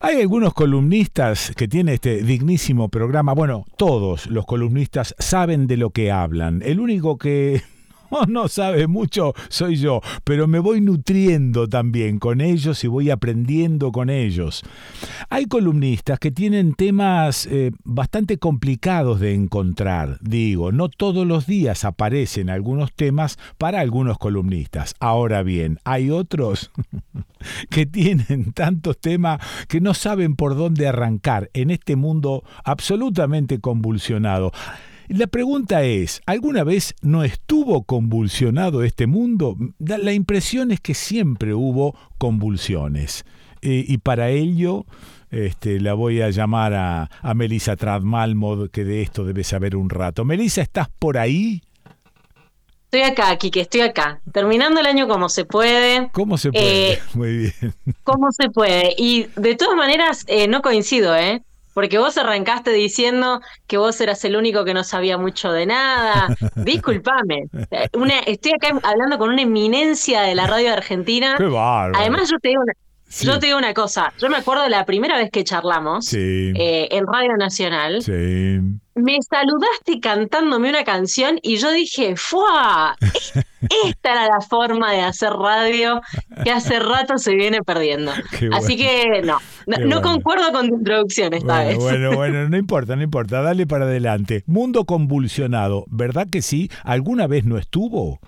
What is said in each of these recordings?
Hay algunos columnistas que tienen este dignísimo programa. Bueno, todos los columnistas saben de lo que hablan. El único que no sabe mucho soy yo, pero me voy nutriendo también con ellos y voy aprendiendo con ellos. Hay columnistas que tienen temas bastante complicados de encontrar. Digo, no todos los días aparecen algunos temas para algunos columnistas. Ahora bien, hay otros que tienen tantos temas que no saben por dónde arrancar en este mundo absolutamente convulsionado. La pregunta es, ¿alguna vez no estuvo convulsionado este mundo? La impresión es que siempre hubo convulsiones. Y para ello la voy a llamar a Melissa Trautmann, que de esto debe saber un rato. Melissa, ¿estás por ahí? Estoy acá, Quique, estoy acá. Terminando el año como se puede. ¿Cómo se puede? Muy bien. ¿Cómo se puede? Y de todas maneras, no coincido, porque vos arrancaste diciendo que vos eras el único que no sabía mucho de nada. Discúlpame. Estoy acá hablando con una eminencia de la radio argentina. ¡Qué bárbaro! Además, yo te digo una cosa. Yo me acuerdo de la primera vez que charlamos en Radio Nacional. Sí. Me saludaste cantándome una canción y yo dije, ¡fua! Esta era la forma de hacer radio que hace rato se viene perdiendo. Qué Así que no bueno. Concuerdo con tu introducción esta vez. Bueno, no importa, dale para adelante. Mundo convulsionado, ¿verdad que sí? ¿Alguna vez no estuvo?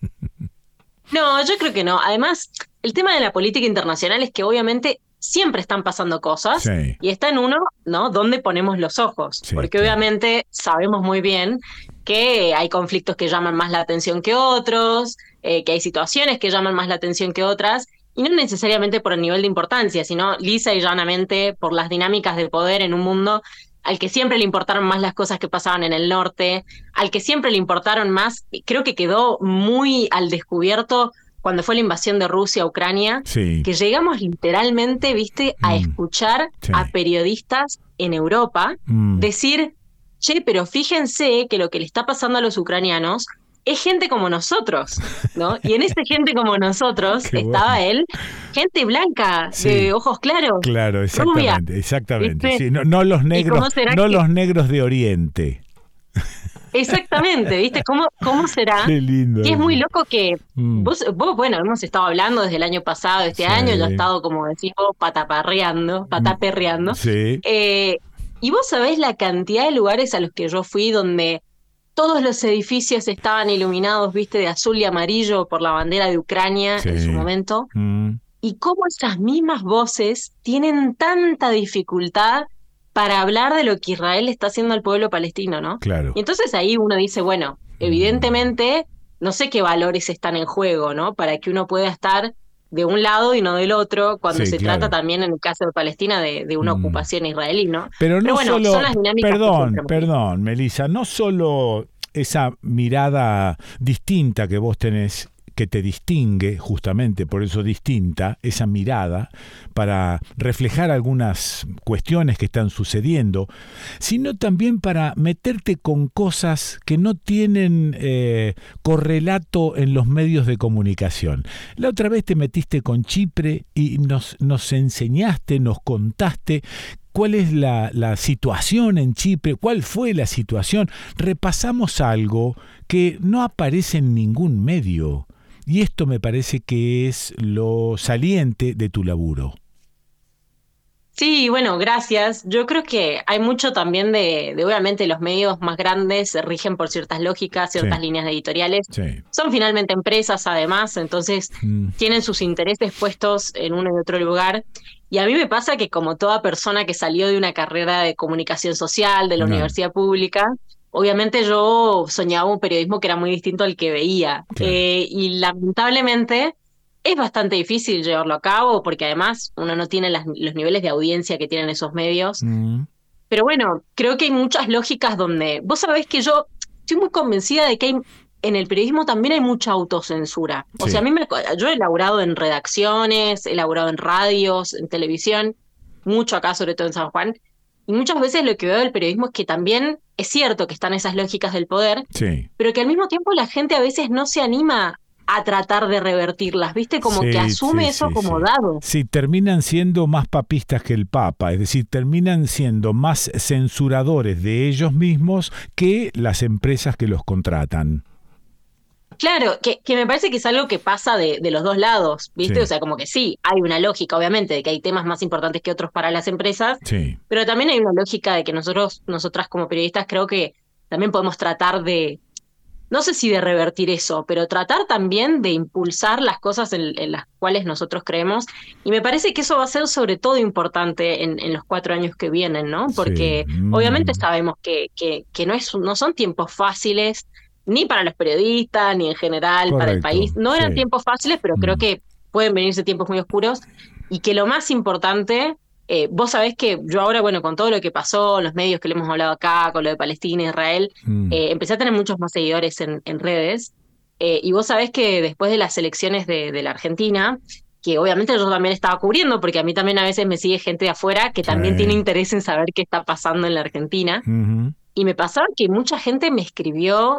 No, yo creo que no. Además, el tema de la política internacional es que obviamente siempre están pasando cosas y está en uno, ¿no? ¿Dónde ponemos los ojos? Porque obviamente sabemos muy bien que hay conflictos que llaman más la atención que otros, que hay situaciones que llaman más la atención que otras, y no necesariamente por el nivel de importancia, sino lisa y llanamente por las dinámicas de poder en un mundo al que siempre le importaron más las cosas que pasaban en el norte, al que siempre le importaron más, creo que quedó muy al descubierto cuando fue la invasión de Rusia a Ucrania, que llegamos literalmente, a escuchar a periodistas en Europa decir, che, pero fíjense que lo que le está pasando a los ucranianos es gente como nosotros, ¿no? Y en ese gente como nosotros estaba él, gente blanca, de ojos claros. Claro, exactamente, rubia, exactamente. Sí, no los negros, los negros de Oriente. Exactamente, ¿viste? ¿Cómo será? Qué lindo. Que es muy loco que vos, bueno, hemos estado hablando desde el año pasado, este año, ya he estado, como decís vos, pataperreando. Sí. Y vos sabés la cantidad de lugares a los que yo fui donde todos los edificios estaban iluminados, de azul y amarillo por la bandera de Ucrania en su momento. Y cómo esas mismas voces tienen tanta dificultad para hablar de lo que Israel está haciendo al pueblo palestino, ¿no? Claro. Y entonces ahí uno dice, bueno, evidentemente no sé qué valores están en juego, ¿no? Para que uno pueda estar de un lado y no del otro, cuando se trata también, en el caso de Palestina, de una ocupación israelí, ¿no? Pero bueno, solo, son las dinámicas. Perdón, Melissa, no solo esa mirada distinta que vos tenés, que te distingue, justamente por eso distinta, esa mirada, para reflejar algunas cuestiones que están sucediendo, sino también para meterte con cosas que no tienen correlato en los medios de comunicación. La otra vez te metiste con Chipre y nos enseñaste, nos contaste cuál es la situación en Chipre, cuál fue la situación. Repasamos algo que no aparece en ningún medio. Y esto me parece que es lo saliente de tu laburo. Sí, bueno, gracias. Yo creo que hay mucho también de obviamente los medios más grandes se rigen por ciertas lógicas, ciertas líneas editoriales. Son finalmente empresas además, entonces tienen sus intereses puestos en uno y otro lugar. Y a mí me pasa que como toda persona que salió de una carrera de comunicación social, de la universidad pública, obviamente yo soñaba un periodismo que era muy distinto al que veía. Y lamentablemente es bastante difícil llevarlo a cabo porque además uno no tiene los niveles de audiencia que tienen esos medios. Pero bueno, creo que hay muchas lógicas donde... Vos sabés que yo estoy muy convencida de que en el periodismo también hay mucha autocensura. O sea, yo he laburado en redacciones, he laburado en radios, en televisión, mucho acá, sobre todo en San Juan. Y muchas veces lo que veo del periodismo es que también es cierto que están esas lógicas del poder, pero que al mismo tiempo la gente a veces no se anima a tratar de revertirlas, ¿viste? Como que asume eso como dado. Sí, terminan siendo más papistas que el Papa, es decir, terminan siendo más censuradores de ellos mismos que las empresas que los contratan. Claro, que me parece que es algo que pasa de los dos lados, ¿viste? O sea, como que sí, hay una lógica, obviamente, de que hay temas más importantes que otros para las empresas, pero también hay una lógica de que nosotras como periodistas creo que también podemos tratar de, no sé si de revertir eso, pero tratar también de impulsar las cosas en las cuales nosotros creemos, y me parece que eso va a ser sobre todo importante en los 4 años que vienen, ¿no? Porque obviamente sabemos que no son tiempos fáciles, ni para los periodistas, ni en general para el país. No eran tiempos fáciles, pero creo que pueden venirse tiempos muy oscuros, y que lo más importante, vos sabés que yo ahora, bueno, con todo lo que pasó, los medios que le hemos hablado acá, con lo de Palestina, Israel, empecé a tener muchos más seguidores en redes, y vos sabés que después de las elecciones de la Argentina, que obviamente yo también estaba cubriendo, porque a mí también a veces me sigue gente de afuera que también tiene interés en saber qué está pasando en la Argentina, y me pasaba que mucha gente me escribió,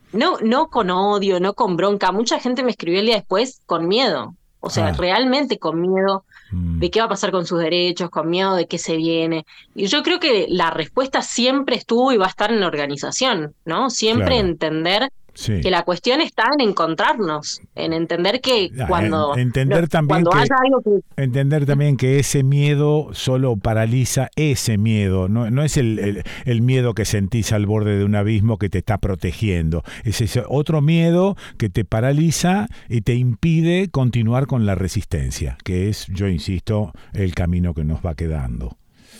no con odio, no con bronca, mucha gente me escribió el día después con miedo, o sea, realmente con miedo de qué va a pasar con sus derechos, con miedo de qué se viene. Y yo creo que la respuesta siempre estuvo y va a estar en la organización, ¿no? Siempre entender que la cuestión está en encontrarnos, en entender que cuando haya algo que... Entender también que ese miedo solo paraliza ese miedo, no es el miedo que sentís al borde de un abismo que te está protegiendo, es ese otro miedo que te paraliza y te impide continuar con la resistencia, que es, yo insisto, el camino que nos va quedando.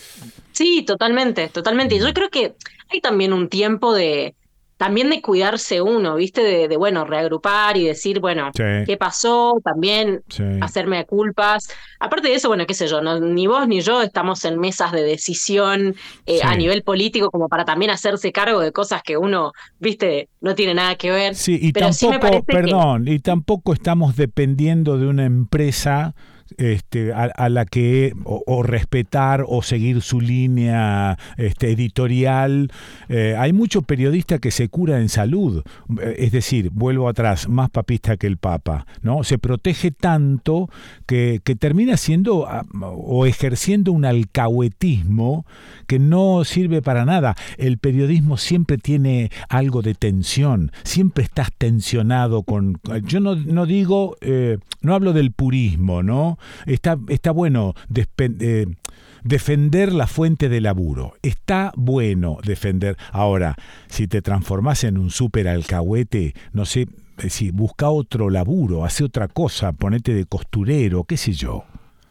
Sí, totalmente. Y yo creo que hay también un tiempo también de cuidarse uno, ¿viste? De bueno, reagrupar y decir, bueno, ¿qué pasó? También hacerme culpas. Aparte de eso, bueno, qué sé yo, ni vos ni yo estamos en mesas de decisión a nivel político como para también hacerse cargo de cosas que uno, ¿viste? No tiene nada que ver. Sí, y pero tampoco, sí me parece y tampoco estamos dependiendo de una empresa a la que o respetar o seguir su línea editorial. Hay mucho periodista que se cura en salud, es decir, vuelvo atrás, más papista que el Papa, ¿no? Se protege tanto que termina siendo o ejerciendo un alcahuetismo que no sirve para nada. El periodismo siempre tiene algo de tensión, siempre estás tensionado yo no digo, no hablo del purismo, ¿no? Está bueno defender la fuente de laburo. Está bueno defender. Ahora, si te transformás en un súper alcahuete, no sé, si busca otro laburo, hace otra cosa, ponete de costurero, qué sé yo.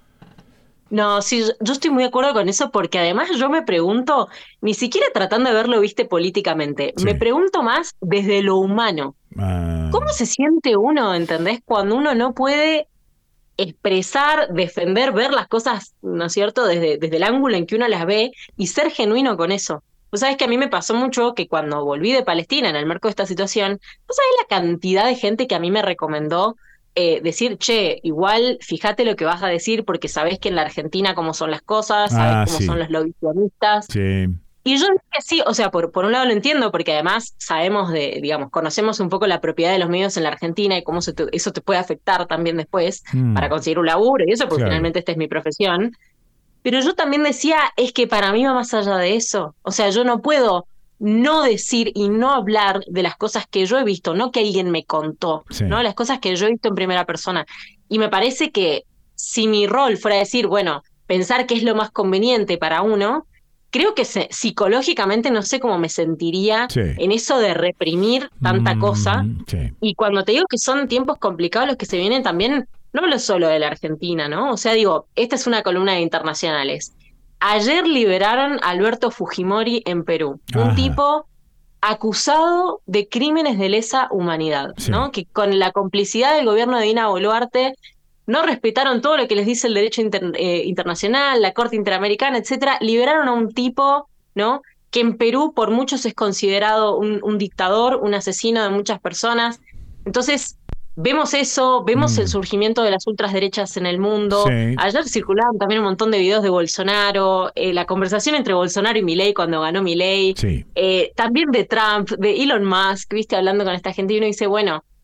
No, sí, yo estoy muy de acuerdo con eso, porque además yo me pregunto, ni siquiera tratando de verlo, viste, políticamente, me pregunto más desde lo humano. ¿Cómo se siente uno, entendés, cuando uno no puede expresar, defender, ver las cosas, ¿no es cierto?, desde el ángulo en que uno las ve y ser genuino con eso? Vos sabés que a mí me pasó mucho que cuando volví de Palestina en el marco de esta situación, vos sabés la cantidad de gente que a mí me recomendó decir, che, igual fíjate lo que vas a decir porque sabés que en la Argentina cómo son las cosas, sabés cómo son los lobbyistas. Sí. Y yo dije sí, o sea, por un lado lo entiendo, porque además sabemos conocemos un poco la propiedad de los medios en la Argentina y cómo eso te puede afectar también después para conseguir un laburo y eso, porque finalmente esta es mi profesión. Pero yo también decía, es que para mí va más allá de eso. O sea, yo no puedo no decir y no hablar de las cosas que yo he visto, no que alguien me contó, ¿no? Las cosas que yo he visto en primera persona. Y me parece que si mi rol fuera decir, bueno, pensar qué es lo más conveniente para uno, creo que psicológicamente no sé cómo me sentiría en eso de reprimir tanta cosa. Y cuando te digo que son tiempos complicados los que se vienen también, no hablo solo de la Argentina, ¿no? O sea, digo, esta es una columna de internacionales. Ayer liberaron a Alberto Fujimori en Perú, un tipo acusado de crímenes de lesa humanidad, ¿no? Que con la complicidad del gobierno de Dina Boluarte no respetaron todo lo que les dice el derecho internacional, la Corte Interamericana, etcétera. Liberaron a un tipo, ¿no?, que en Perú por muchos es considerado un dictador, un asesino de muchas personas. Entonces, vemos eso, vemos el surgimiento de las ultraderechas en el mundo. Ayer circulaban también un montón de videos de Bolsonaro, la conversación entre Bolsonaro y Milei cuando ganó Milei, también de Trump, de Elon Musk, viste, hablando con esta gente, y uno dice, bueno,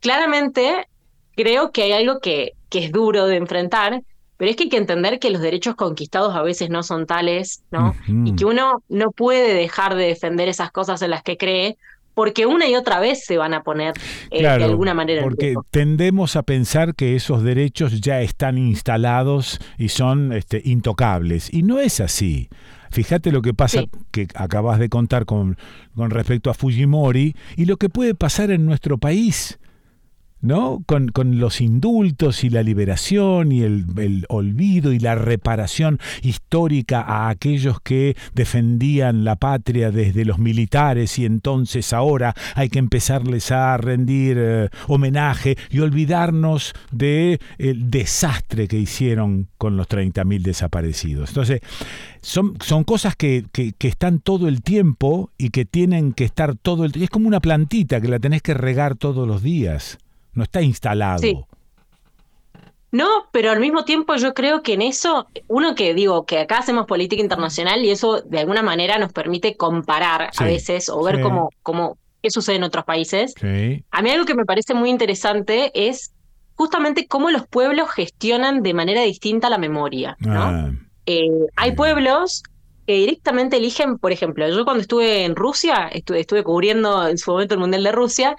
claramente creo que hay algo que es duro de enfrentar, pero es que hay que entender que los derechos conquistados a veces no son tales, ¿no? Uh-huh. Y que uno no puede dejar de defender esas cosas en las que cree, porque una y otra vez se van a poner claro, de alguna manera en porque riesgo. tendemos a pensar que esos derechos ya están instalados y son intocables, y no es así. Fíjate lo que pasa, sí, que acabas de contar con respecto a Fujimori y lo que puede pasar en nuestro país, ¿no? Con los indultos y la liberación y el olvido y la reparación histórica a aquellos que defendían la patria desde los militares, y entonces ahora hay que empezarles a rendir homenaje y olvidarnos del desastre que hicieron con los 30.000 desaparecidos. Entonces, son cosas que están todo el tiempo y que tienen que estar todo el tiempo. Es como una plantita que la tenés que regar todos los días. No está instalado. Sí. No, pero al mismo tiempo yo creo que en eso, que acá hacemos política internacional y eso de alguna manera nos permite comparar a veces o ver cómo qué sucede en otros países. Sí. A mí algo que me parece muy interesante es justamente cómo los pueblos gestionan de manera distinta la memoria, ¿no? Hay pueblos que directamente eligen, por ejemplo, yo cuando estuve en Rusia, estuve cubriendo en su momento el Mundial de Rusia,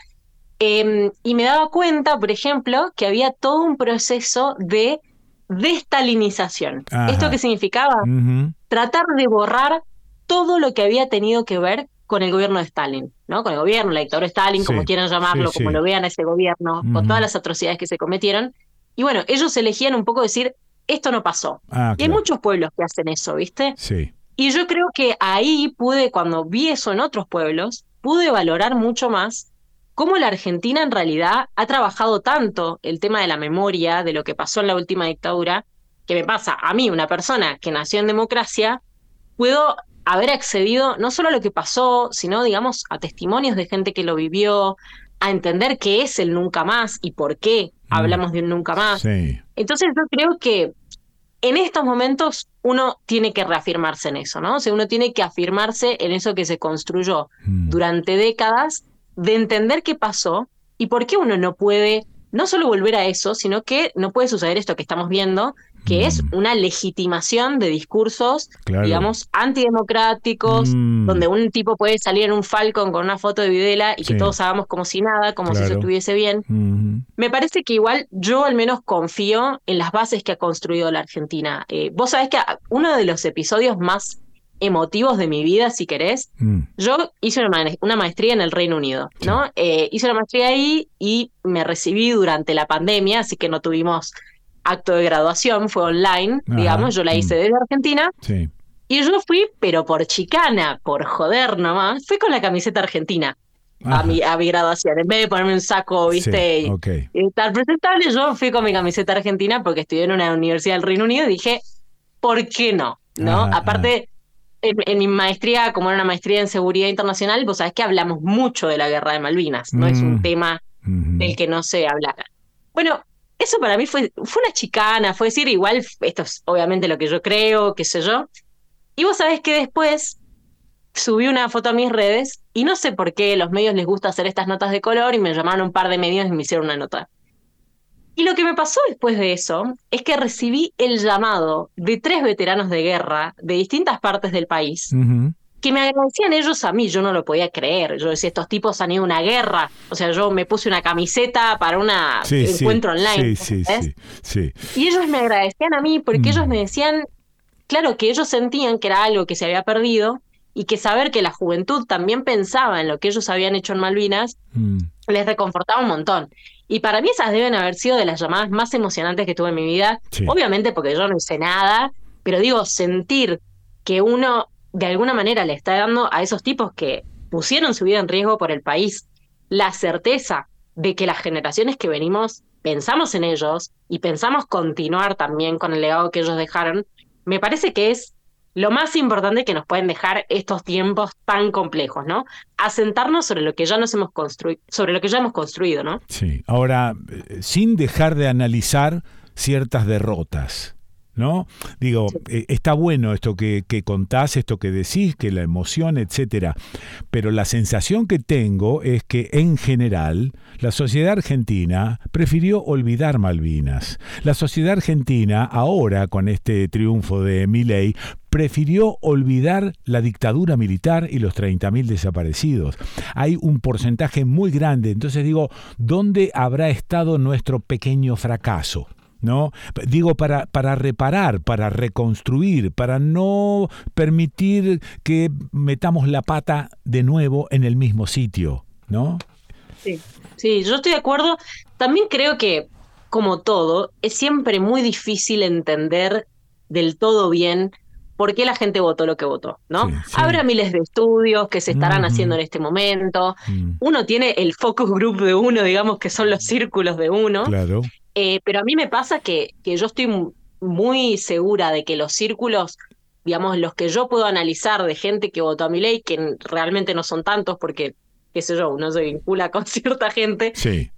y me daba cuenta, por ejemplo, que había todo un proceso de destalinización. Ajá. ¿Esto qué significaba? Uh-huh. Tratar de borrar todo lo que había tenido que ver con el gobierno de Stalin, ¿no? Con el gobierno, la dictadura de Stalin, como quieran llamarlo, como lo vean a ese gobierno, con todas las atrocidades que se cometieron. Y bueno, ellos elegían un poco decir, esto no pasó. Y hay muchos pueblos que hacen eso, ¿viste? Sí. Y yo creo que ahí cuando vi eso en otros pueblos, pude valorar mucho más cómo la Argentina en realidad ha trabajado tanto el tema de la memoria, de lo que pasó en la última dictadura, que me pasa a mí, una persona que nació en democracia, puedo haber accedido no solo a lo que pasó, sino, digamos, a testimonios de gente que lo vivió, a entender qué es el nunca más y por qué hablamos de un nunca más. Sí. Entonces yo creo que en estos momentos uno tiene que reafirmarse en eso, ¿no? O sea, uno tiene que afirmarse en eso que se construyó durante décadas, de entender qué pasó y por qué uno no puede no solo volver a eso, sino que no puede suceder esto que estamos viendo, que es una legitimación de discursos, digamos, antidemocráticos, donde un tipo puede salir en un Falcon con una foto de Videla y que todos hagamos como si nada, como si eso estuviese bien. Me parece que igual yo al menos confío en las bases que ha construido la Argentina. Vos sabés que uno de los episodios más emotivos de mi vida, si querés, yo hice una maestría en el Reino Unido, ¿no? Hice una maestría ahí y me recibí durante la pandemia, así que no tuvimos acto de graduación, fue online, digamos, yo la hice desde Argentina, y yo fui, pero por chicana, por joder nomás, fui con la camiseta argentina a mi graduación, en vez de ponerme un saco, viste, y estar presentable, yo fui con mi camiseta argentina porque estudié en una universidad del Reino Unido y dije, ¿por qué no? ¿No? Aparte, en mi maestría, como era una maestría en seguridad internacional, vos sabés que hablamos mucho de la guerra de Malvinas, no es un tema del que no se hablara. Bueno, eso para mí fue una chicana, fue decir, igual, esto es obviamente lo que yo creo, qué sé yo. Y vos sabés que después subí una foto a mis redes y no sé por qué a los medios les gusta hacer estas notas de color y me llamaron un par de medios y me hicieron una nota. Y lo que me pasó después de eso es que recibí el llamado de 3 veteranos de guerra de distintas partes del país que me agradecían ellos a mí. Yo no lo podía creer. Yo decía, estos tipos han ido a una guerra. O sea, yo me puse una camiseta para un encuentro online. Sí. Y ellos me agradecían a mí porque ellos me decían, claro, que ellos sentían que era algo que se había perdido y que saber que la juventud también pensaba en lo que ellos habían hecho en Malvinas les reconfortaba un montón. Y para mí esas deben haber sido de las llamadas más emocionantes que tuve en mi vida. Obviamente porque yo no hice nada, pero digo, sentir que uno de alguna manera le está dando a esos tipos que pusieron su vida en riesgo por el país la certeza de que las generaciones que venimos pensamos en ellos y pensamos continuar también con el legado que ellos dejaron, me parece que es lo más importante que nos pueden dejar estos tiempos tan complejos, ¿no? Asentarnos sobre lo que ya hemos construido, ¿no? Sí. Ahora, sin dejar de analizar ciertas derrotas, ¿no? Digo, está bueno esto que contás, esto que decís, que la emoción, etcétera, pero la sensación que tengo es que en general la sociedad argentina prefirió olvidar Malvinas. La sociedad argentina ahora, con este triunfo de Milei, prefirió olvidar la dictadura militar y los 30.000 desaparecidos. Hay un porcentaje muy grande, entonces digo, ¿dónde habrá estado nuestro pequeño fracaso? ¿No? Digo, para reparar, para reconstruir, para no permitir que metamos la pata de nuevo en el mismo sitio, ¿no? Sí, yo estoy de acuerdo. También creo que, como todo, es siempre muy difícil entender del todo bien por qué la gente votó lo que votó, ¿no? Sí. Habrá miles de estudios que se estarán haciendo en este momento. Uno tiene el focus group de uno, digamos, que son los círculos de uno. Claro. Pero a mí me pasa que yo estoy muy segura de que los círculos, digamos, los que yo puedo analizar de gente que votó a Milei, que realmente no son tantos porque, qué sé yo, uno se vincula con cierta gente. Sí.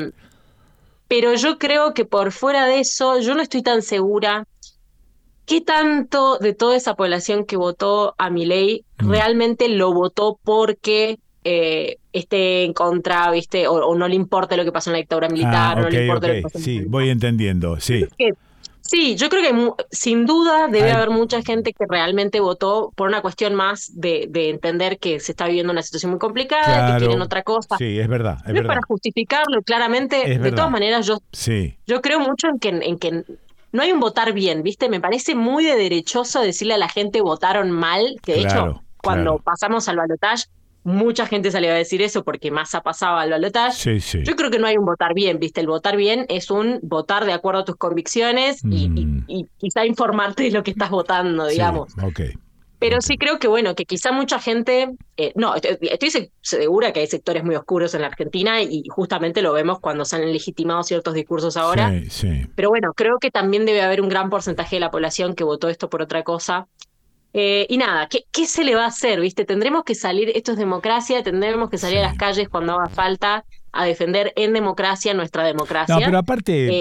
Pero yo creo que por fuera de eso, yo no estoy tan segura qué tanto de toda esa población que votó a Milei realmente lo votó porque esté en contra, ¿viste? O no le importa lo que pasó en la dictadura militar, no le importa lo que pasó en la sí, voy entendiendo, sí. Sí, yo creo que sin duda debe haber mucha gente que realmente votó por una cuestión más de entender que se está viviendo una situación muy complicada, claro, que quieren otra cosa. Sí, es verdad. No es para justificarlo, claramente. De todas maneras, yo creo mucho en que no hay un votar bien, ¿viste? Me parece muy de derechoso decirle a la gente votaron mal, que de hecho, cuando pasamos al balotaje, mucha gente salió a decir eso porque Massa pasaba al balotaje. Sí. Yo creo que no hay un votar bien, ¿viste? El votar bien es un votar de acuerdo a tus convicciones y quizá informarte de lo que estás votando, digamos. Pero sí creo que, bueno, que quizá mucha gente... estoy segura que hay sectores muy oscuros en la Argentina y justamente lo vemos cuando se han legitimado ciertos discursos ahora. Sí. Pero bueno, creo que también debe haber un gran porcentaje de la población que votó esto por otra cosa. Y nada, ¿qué se le va a hacer? ¿Viste? Tendremos que salir, esto es democracia, tendremos que salir a las calles cuando haga falta a defender en democracia nuestra democracia. No, pero aparte,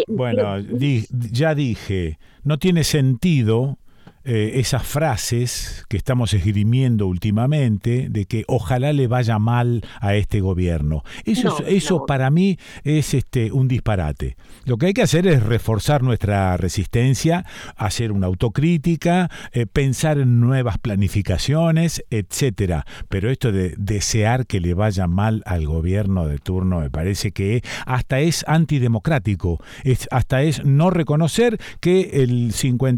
ya dije, no tiene sentido esas frases que estamos esgrimiendo últimamente de que ojalá le vaya mal a este gobierno. Eso para mí es un disparate. Lo que hay que hacer es reforzar nuestra resistencia, hacer una autocrítica, pensar en nuevas planificaciones, etcétera. Pero esto de desear que le vaya mal al gobierno de turno me parece que hasta es antidemocrático, hasta es no reconocer que el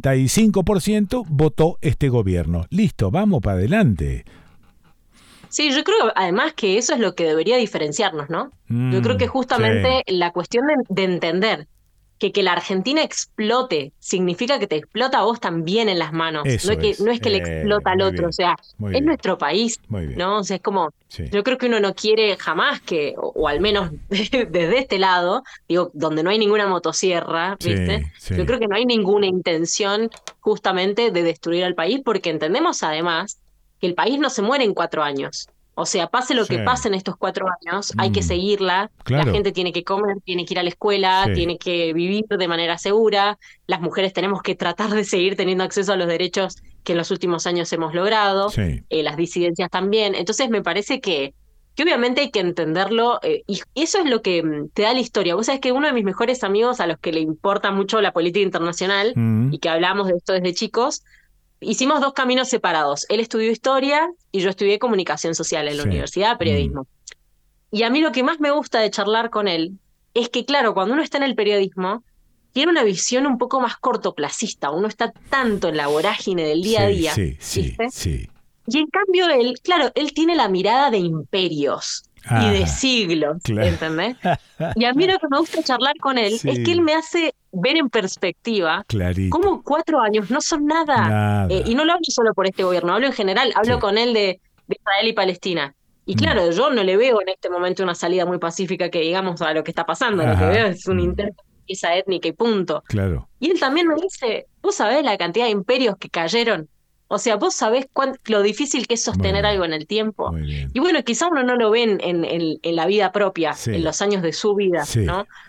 55% votó este gobierno. Listo, vamos para adelante. Sí, yo creo además que eso es lo que debería diferenciarnos, ¿no? Yo creo que justamente la cuestión de entender que la Argentina explote significa que te explota a vos también en las manos. No es que le explota al otro, o sea, es nuestro país, ¿no? O sea, es como, yo creo que uno no quiere jamás que, o al menos desde este lado, digo, donde no hay ninguna motosierra, ¿viste? Yo creo que no hay ninguna intención justamente de destruir al país, porque entendemos además que el país no se muere en 4 años. O sea, pase lo que pase en estos 4 años, hay que seguirla, la gente tiene que comer, tiene que ir a la escuela, tiene que vivir de manera segura, las mujeres tenemos que tratar de seguir teniendo acceso a los derechos que en los últimos años hemos logrado, las disidencias también. Entonces me parece que obviamente hay que entenderlo, y eso es lo que te da la historia. Vos sabés que uno de mis mejores amigos, a los que le importa mucho la política internacional, y que hablamos de esto desde chicos, hicimos 2 caminos separados. Él estudió historia y yo estudié comunicación social en la universidad, periodismo. Y a mí lo que más me gusta de charlar con él es que, claro, cuando uno está en el periodismo, tiene una visión un poco más cortoplacista. Uno está tanto en la vorágine del día a día. Sí. Y en cambio él tiene la mirada de imperios y de siglos, ¿entendés? Y a mí lo que me gusta charlar con él es que él me hace ver en perspectiva cómo 4 años no son nada. Y no lo hablo solo por este gobierno, hablo en general, hablo con él de Israel y Palestina. Y claro, yo no le veo en este momento una salida muy pacífica que digamos a lo que está pasando. Lo que veo es un intento de limpieza étnica y punto. Y él también me dice, ¿vos sabés la cantidad de imperios que cayeron? O sea, vos sabés lo difícil que es sostener algo en el tiempo. Y bueno, quizá uno no lo ve en la vida propia, en los años de su vida, ¿no?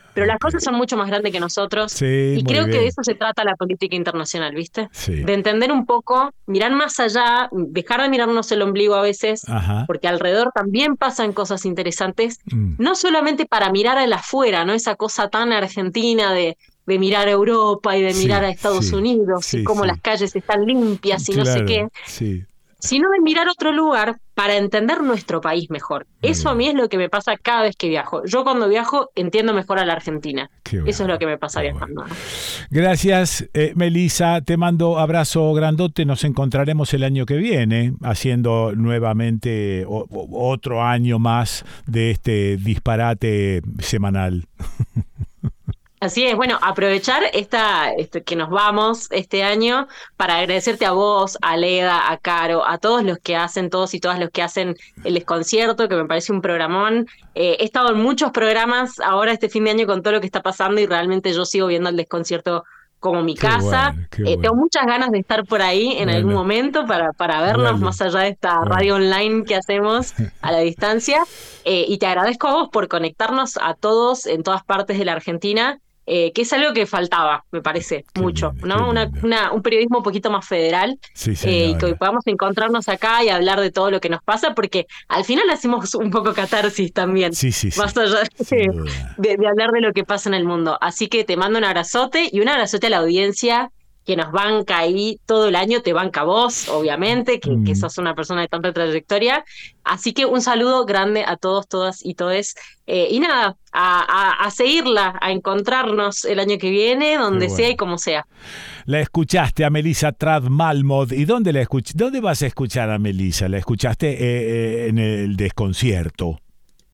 pero las cosas son mucho más grandes que nosotros, y creo que de eso se trata la política internacional, ¿viste? Sí. De entender un poco, mirar más allá, dejar de mirarnos el ombligo a veces, porque alrededor también pasan cosas interesantes, no solamente para mirar al afuera, ¿no? Esa cosa tan argentina de mirar a Europa y de mirar a Estados Unidos y cómo las calles están limpias y no sé qué, sino de mirar otro lugar para entender nuestro país mejor. Eso a mí es lo que me pasa cada vez que viajo. Yo cuando viajo entiendo mejor a la Argentina. Eso es lo que me pasa viajando. Gracias, Melissa. Te mando abrazo grandote. Nos encontraremos el año que viene haciendo nuevamente otro año más de este disparate semanal. Así es, bueno, aprovechar que nos vamos este año para agradecerte a vos, a Leda, a Caro, a todos los que hacen, todos y todas los que hacen el Desconcierto, que me parece un programón. He estado en muchos programas ahora este fin de año con todo lo que está pasando y realmente yo sigo viendo el Desconcierto como mi casa. Bueno. Tengo muchas ganas de estar por ahí en algún momento para vernos más allá de esta radio online que hacemos a la distancia. Y te agradezco a vos por conectarnos a todos en todas partes de la Argentina. Que es algo que faltaba, me parece, mucho, ¿no? Un periodismo un poquito más federal, y que podamos encontrarnos acá y hablar de todo lo que nos pasa, porque al final hacemos un poco catarsis también, más allá de hablar de lo que pasa en el mundo. Así que te mando un abrazote y un abrazote a la audiencia que nos banca ahí todo el año, te banca vos, obviamente, que sos una persona de tanta trayectoria. Así que un saludo grande a todos, todas y todes. Y nada, a seguirla, a encontrarnos el año que viene, donde sea y como sea. La escuchaste a Melissa Tradd-Malmoth. ¿Y dónde vas a escuchar a Melissa? ¿La escuchaste en el Desconcierto?